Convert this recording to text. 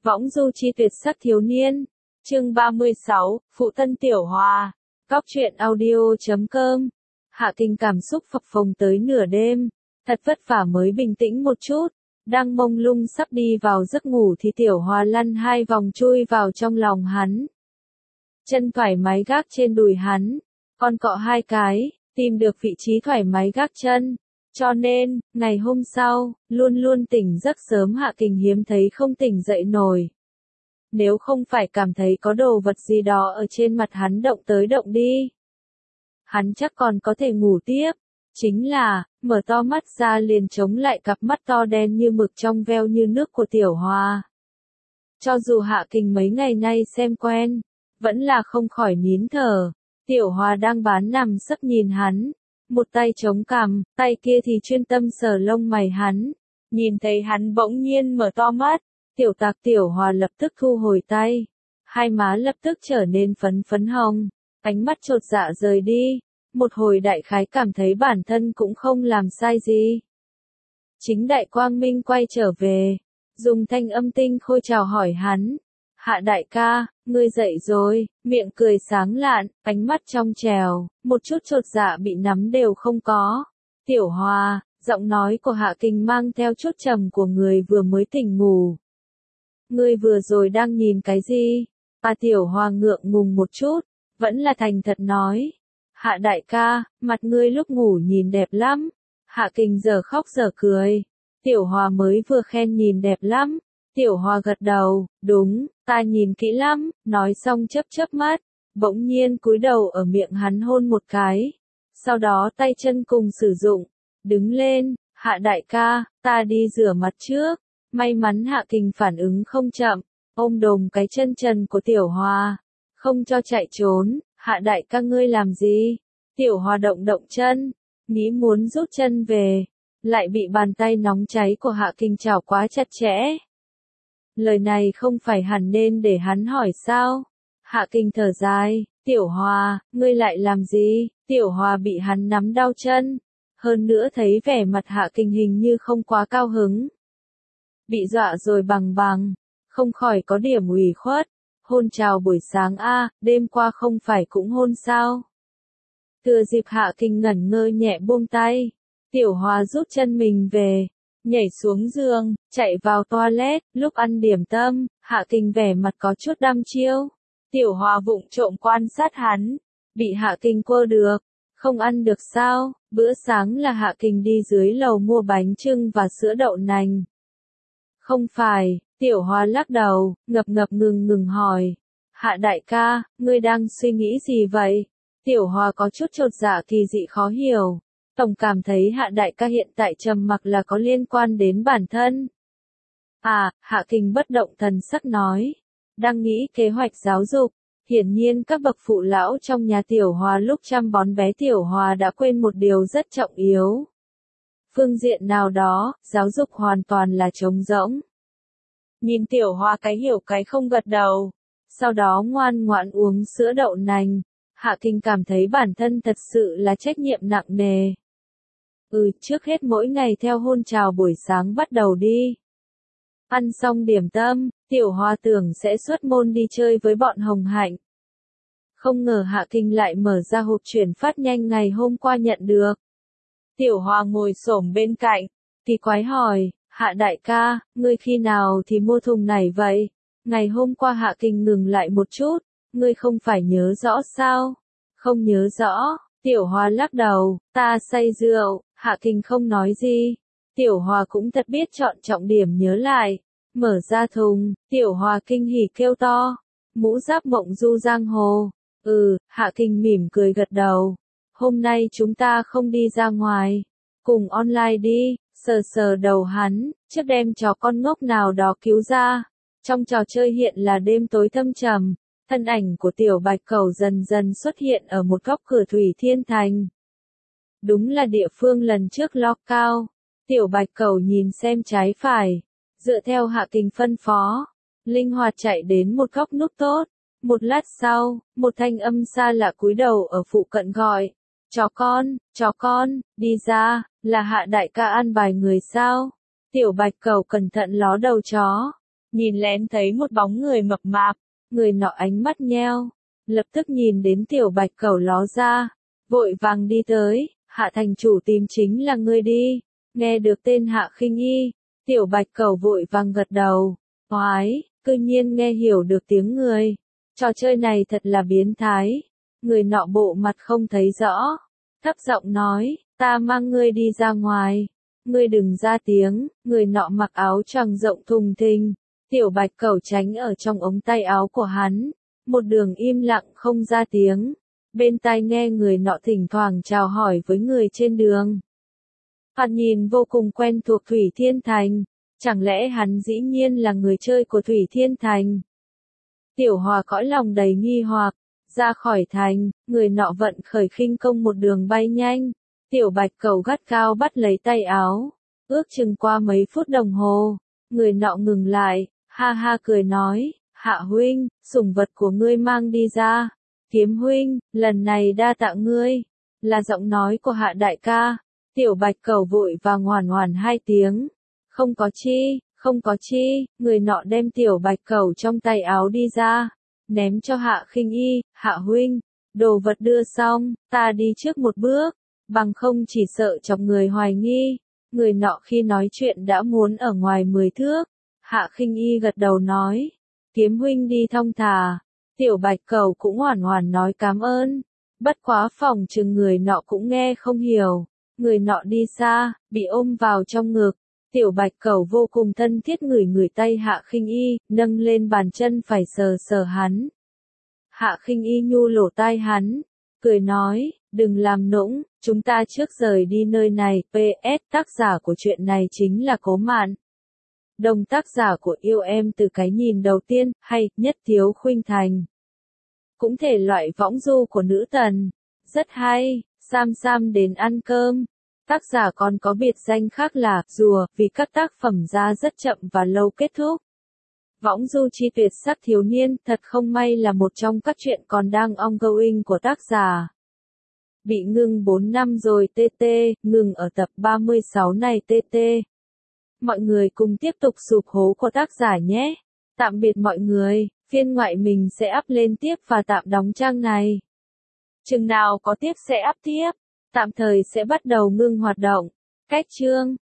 Võng du chi tuyệt sắc thiếu niên. Chương 36, Phụ thân Tiểu Hòa. Góc truyện audio.com. Hạ Kình cảm xúc phập phồng tới nửa đêm, thật vất vả mới bình tĩnh một chút, đang mông lung sắp đi vào giấc ngủ thì Tiểu Hòa lăn 2 vòng chui vào trong lòng hắn. Chân thoải mái gác trên đùi hắn, còn cọ 2 cái, tìm được vị trí thoải mái gác chân. Cho nên, ngày hôm sau, luôn luôn tỉnh giấc sớm Hạ Kình hiếm thấy không tỉnh dậy nổi. Nếu không phải cảm thấy có đồ vật gì đó ở trên mặt hắn động tới động đi, hắn chắc còn có thể ngủ tiếp. Chính là, mở to mắt ra liền chống lại cặp mắt to đen như mực trong veo như nước của Tiểu Hòa. Cho dù Hạ Kình mấy ngày nay xem quen, vẫn là không khỏi nín thở. Tiểu Hòa đang bán nằm sấp nhìn hắn, một tay chống cằm, tay kia thì chuyên tâm sờ lông mày hắn. Nhìn thấy hắn bỗng nhiên mở to mắt, Tiểu Tạc Tiểu Hòa lập tức thu hồi tay, hai má lập tức trở nên phấn hồng, ánh mắt chột dạ rời đi. Một hồi đại khái cảm thấy bản thân cũng không làm sai gì. Chính Đại Quang Minh quay trở về, dùng thanh âm tinh khôi chào hỏi hắn. Hạ đại ca, ngươi dậy rồi, miệng cười sáng lạn, ánh mắt trong trèo, một chút chột dạ bị nắm đều không có. Tiểu Hòa, giọng nói của Hạ Kình mang theo chút trầm của người vừa mới tỉnh ngủ. Ngươi vừa rồi đang nhìn cái gì? Tiểu Hòa ngượng ngùng một chút, vẫn là thành thật nói. Hạ đại ca, mặt ngươi lúc ngủ nhìn đẹp lắm. Hạ Kình giờ khóc giờ cười. Tiểu Hòa mới vừa khen nhìn đẹp lắm. Tiểu Hòa gật đầu, đúng, ta nhìn kỹ lắm, nói xong chớp mắt, bỗng nhiên cúi đầu ở miệng hắn hôn một cái. Sau đó tay chân cùng sử dụng, đứng lên, Hạ đại ca, ta đi rửa mặt trước. May mắn Hạ Kình phản ứng không chậm, ôm đồm cái chân trần của Tiểu Hòa, không cho chạy trốn. Hạ đại ca ngươi làm gì? Tiểu Hòa động chân, nghĩ muốn rút chân về, lại bị bàn tay nóng cháy của Hạ Kình chảo quá chặt chẽ. Lời này không phải hẳn nên để hắn hỏi sao? Hạ Kình thở dài, Tiểu Hòa, ngươi lại làm gì? Tiểu Hòa bị hắn nắm đau chân, hơn nữa thấy vẻ mặt Hạ Kình hình như không quá cao hứng. Bị dọa rồi bằng, không khỏi có điểm ủy khuất. Hôn chào buổi sáng đêm qua không phải cũng hôn sao? Thừa dịp Hạ Kình ngẩn ngơ nhẹ buông tay, Tiểu Hòa rút chân mình về, nhảy xuống giường, chạy vào toilet. Lúc ăn điểm tâm, Hạ Kình vẻ mặt có chút đăm chiêu. Tiểu Hòa vụng trộm quan sát hắn, bị Hạ Kình quơ được, không ăn được sao? Bữa sáng là Hạ Kình đi dưới lầu mua bánh chưng và sữa đậu nành. Không phải. Tiểu Hòa lắc đầu, ngập ngừng hỏi. Hạ đại ca, ngươi đang suy nghĩ gì vậy? Tiểu Hòa có chút chột dạ kỳ dị khó hiểu. Tổng cảm thấy Hạ đại ca hiện tại trầm mặc là có liên quan đến bản thân. Hạ Kình bất động thần sắc nói. Đang nghĩ kế hoạch giáo dục. Hiển nhiên các bậc phụ lão trong nhà Tiểu Hòa lúc chăm bón bé Tiểu Hòa đã quên một điều rất trọng yếu. Phương diện nào đó, giáo dục hoàn toàn là trống rỗng. Nhìn Tiểu Hòa cái hiểu cái không gật đầu, sau đó ngoan ngoãn uống sữa đậu nành. Hạ Kình cảm thấy bản thân thật sự là trách nhiệm nặng nề. Trước hết mỗi ngày theo hôn chào buổi sáng bắt đầu đi. Ăn xong điểm tâm, Tiểu Hòa tưởng sẽ xuất môn đi chơi với bọn Hồng Hạnh. Không ngờ Hạ Kình lại mở ra hộp chuyển phát nhanh ngày hôm qua nhận được. Tiểu Hòa ngồi xổm bên cạnh, kỳ quái hỏi. Hạ đại ca, ngươi khi nào thì mua thùng này vậy? Ngày hôm qua Hạ Kình ngừng lại một chút, ngươi không phải nhớ rõ sao? Không nhớ rõ. Tiểu Hòa lắc đầu, ta say rượu. Hạ Kình không nói gì. Tiểu Hòa cũng thật biết chọn trọng điểm nhớ lại. Mở ra thùng, Tiểu Hòa kinh hỉ kêu to. Mũ giáp mộng du giang hồ. Hạ Kình mỉm cười gật đầu. Hôm nay chúng ta không đi ra ngoài, cùng online đi. Sờ đầu hắn, trước đem chó con ngốc nào đó cứu ra. Trong trò chơi hiện là đêm tối thâm trầm, thân ảnh của Tiểu Bạch Cẩu dần dần xuất hiện ở một góc cửa Thủy Thiên Thành. Đúng là địa phương lần trước lock cao. Tiểu Bạch Cẩu nhìn xem trái phải, dựa theo Hạ Kình phân phó, linh hoạt chạy đến một góc nút tốt. Một lát sau, một thanh âm xa lạ cúi đầu ở phụ cận gọi. Chó con, đi ra, là Hạ đại ca an bài người sao? Tiểu Bạch Cẩu cẩn thận ló đầu chó. nhìn lén thấy một bóng người mập mạp, người nọ ánh mắt nheo, lập tức nhìn đến tiểu bạch cẩu ló ra, vội vàng đi tới, Hạ thành chủ tìm chính là ngươi đi, nghe được tên Hạ Khinh Y, tiểu bạch cẩu vội vàng gật đầu, oái, cư nhiên nghe hiểu được tiếng người, trò chơi này thật là biến thái, người nọ bộ mặt không thấy rõ, thấp giọng nói, ta mang ngươi đi ra ngoài, ngươi đừng ra tiếng, người nọ mặc áo choàng rộng thùng thình, tiểu bạch cẩu tránh ở trong ống tay áo của hắn, một đường im lặng không ra tiếng, bên tai nghe người nọ thỉnh thoảng chào hỏi với người trên đường. Thoạt nhìn vô cùng quen thuộc Thủy Thiên Thành, chẳng lẽ hắn dĩ nhiên là người chơi của Thủy Thiên Thành? Tiểu Hòa cõi lòng đầy nghi hoặc, ra khỏi thành, người nọ vận khởi khinh công một đường bay nhanh, tiểu bạch cẩu gắt gao bắt lấy tay áo, ước chừng qua mấy phút đồng hồ, người nọ ngừng lại, ha ha cười nói, Hạ huynh, sủng vật của ngươi mang đi ra, Kiếm huynh, lần này đa tạ ngươi, là giọng nói của Hạ đại ca, tiểu bạch cẩu vội và ngoằn ngoằn hai tiếng, không có chi, người nọ đem tiểu bạch cẩu trong tay áo đi ra, ném cho Hạ Khinh Y, Hạ huynh, đồ vật đưa xong, ta đi trước một bước, bằng không chỉ sợ chọc người hoài nghi, người nọ khi nói chuyện đã muốn ở ngoài 10 thước, Hạ Khinh Y gật đầu nói, Kiếm huynh đi thong thả, tiểu bạch cẩu cũng ngoằn ngoằn nói cảm ơn, bất quá phòng chừng người nọ cũng nghe không hiểu, người nọ đi xa, bị ôm vào trong ngực. Tiểu bạch cẩu vô cùng thân thiết ngửi tay Hạ Khinh Y, nâng lên bàn chân phải sờ sờ hắn. Hạ Khinh Y nhu lỗ tai hắn, cười nói, đừng làm nũng, chúng ta trước rời đi nơi này, PS tác giả của chuyện này chính là Cố Mạn. Đồng tác giả của Yêu Em từ cái nhìn đầu tiên, hay, Nhất Thiếu Khuynh Thành. Cũng thể loại võng du của nữ tần, rất hay, Sam đến ăn cơm. Tác giả còn có biệt danh khác là Rùa, vì các tác phẩm ra rất chậm và lâu kết thúc. Võng du chi tuyệt sắc thiếu niên, thật không may là một trong các truyện còn đang ongoing của tác giả. Bị ngừng 4 năm rồi TT, ngừng ở tập 36 này TT. Mọi người cùng tiếp tục sụp hố của tác giả nhé. Tạm biệt mọi người, phiên ngoại mình sẽ up lên tiếp và tạm đóng trang này. Chừng nào có tiếp sẽ up tiếp. Tạm thời sẽ bắt đầu ngưng hoạt động. Cách chương